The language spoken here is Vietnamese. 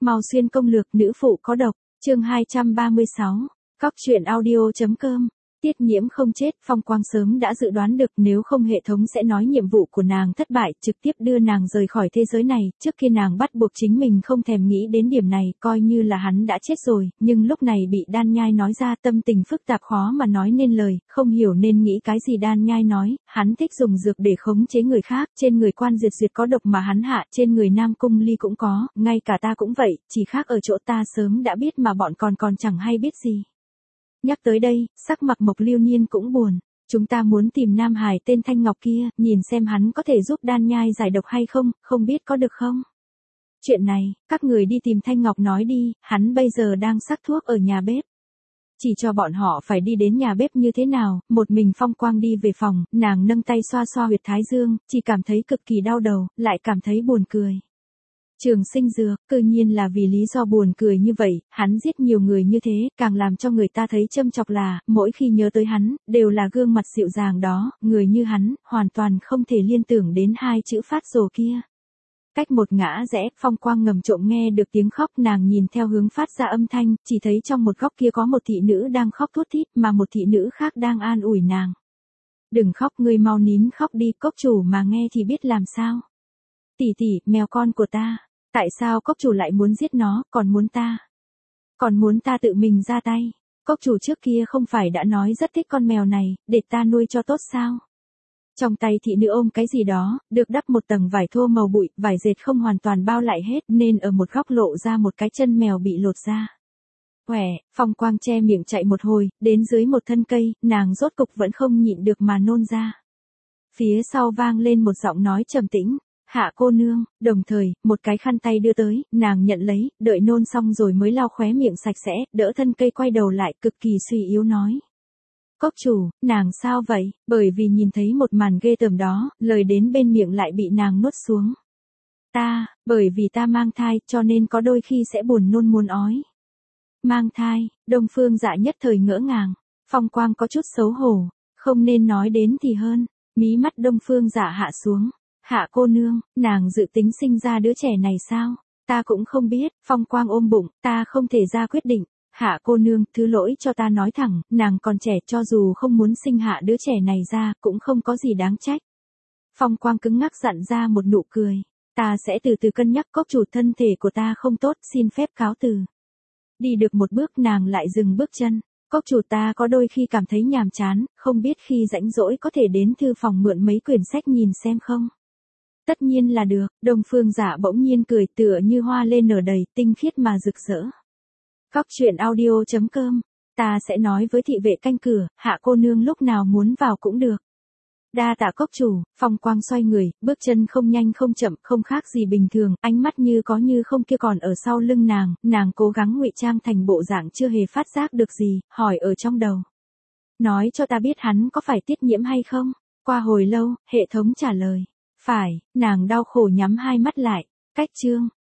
Mao Xuyên công lược nữ phụ có độc, chương 236, Cóc truyện audio.com. Tiết Nhiễm không chết, Phong Quang sớm đã dự đoán được nếu không hệ thống sẽ nói nhiệm vụ của nàng thất bại, trực tiếp đưa nàng rời khỏi thế giới này, trước kia nàng bắt buộc chính mình không thèm nghĩ đến điểm này, coi như là hắn đã chết rồi, nhưng lúc này bị Đan Nhai nói ra tâm tình phức tạp khó mà nói nên lời, không hiểu nên nghĩ cái gì. Đan Nhai nói, hắn thích dùng dược để khống chế người khác, trên người Quan Diệt Duyệt có độc mà hắn hạ, trên người Nam Cung Ly cũng có, ngay cả ta cũng vậy, chỉ khác ở chỗ ta sớm đã biết mà bọn còn chẳng hay biết gì. Nhắc tới đây, sắc mặt Mộc Lưu Niên cũng buồn. Chúng ta muốn tìm Nam Hải tên Thanh Ngọc kia, nhìn xem hắn có thể giúp Đan Nhai giải độc hay không, không biết có được không? Chuyện này, các người đi tìm Thanh Ngọc nói đi, hắn bây giờ đang sắc thuốc ở nhà bếp. Chỉ cho bọn họ phải đi đến nhà bếp như thế nào, một mình Phong Quang đi về phòng, nàng nâng tay xoa xoa huyệt thái dương, chỉ cảm thấy cực kỳ đau đầu, lại cảm thấy buồn cười. Trường Sinh Dược, tự nhiên là vì lý do buồn cười như vậy, hắn giết nhiều người như thế, càng làm cho người ta thấy châm chọc là, mỗi khi nhớ tới hắn, đều là gương mặt dịu dàng đó, người như hắn, hoàn toàn không thể liên tưởng đến hai chữ phát rồ kia. Cách một ngã rẽ, Phong Quang ngầm trộm nghe được tiếng khóc, nàng nhìn theo hướng phát ra âm thanh, chỉ thấy trong một góc kia có một thị nữ đang khóc thút thít, mà một thị nữ khác đang an ủi nàng. Đừng khóc, ngươi mau nín khóc đi, cốc chủ mà nghe thì biết làm sao. Tỷ tỷ, mèo con của ta. Tại sao cốc chủ lại muốn giết nó, còn muốn ta tự mình ra tay? Cốc chủ trước kia không phải đã nói rất thích con mèo này, để ta nuôi cho tốt sao? Trong tay thị nữ ôm cái gì đó, được đắp một tầng vải thô màu bụi, vải dệt không hoàn toàn bao lại hết, nên ở một góc lộ ra một cái chân mèo bị lột ra. Quẻ, Phong Quang che miệng chạy một hồi, đến dưới một thân cây, nàng rốt cục vẫn không nhịn được mà nôn ra. Phía sau vang lên một giọng nói trầm tĩnh. Hạ cô nương, đồng thời, một cái khăn tay đưa tới, nàng nhận lấy, đợi nôn xong rồi mới lau khóe miệng sạch sẽ, đỡ thân cây quay đầu lại, cực kỳ suy yếu nói. Cốc chủ, nàng sao vậy? Bởi vì nhìn thấy một màn ghê tởm đó, lời đến bên miệng lại bị nàng nuốt xuống. Bởi vì ta mang thai, cho nên có đôi khi sẽ buồn nôn muốn ói. Mang thai, Đông Phương Dạ nhất thời ngỡ ngàng, Phong Quang có chút xấu hổ, không nên nói đến thì hơn, mí mắt Đông Phương Dạ hạ xuống. Hạ cô nương, nàng dự tính sinh ra đứa trẻ này sao? Ta cũng không biết, Phong Quang ôm bụng, ta không thể ra quyết định. Hạ cô nương, thứ lỗi cho ta nói thẳng, nàng còn trẻ, cho dù không muốn sinh hạ đứa trẻ này ra, cũng không có gì đáng trách. Phong Quang cứng ngắc dặn ra một nụ cười. Ta sẽ từ từ cân nhắc, cốc chủ, thân thể của ta không tốt, xin phép cáo từ. Đi được một bước nàng lại dừng bước chân. Cốc chủ, ta có đôi khi cảm thấy nhàm chán, không biết khi rãnh rỗi có thể đến thư phòng mượn mấy quyển sách nhìn xem không? Tất nhiên là được, Đông Phương Dạ bỗng nhiên cười tựa như hoa lên nở đầy, tinh khiết mà rực rỡ. Cóc truyện audio.com, ta sẽ nói với thị vệ canh cửa, hạ cô nương lúc nào muốn vào cũng được. Đa tạ cốc chủ. Phong Quang xoay người, bước chân không nhanh không chậm, không khác gì bình thường, ánh mắt như có như không kia còn ở sau lưng nàng cố gắng ngụy trang thành bộ dạng chưa hề phát giác được gì, hỏi ở trong đầu. Nói cho ta biết hắn có phải Tiết Nhiễm hay không? Qua hồi lâu, hệ thống trả lời. Phải, nàng đau khổ nhắm hai mắt lại. Cách chương,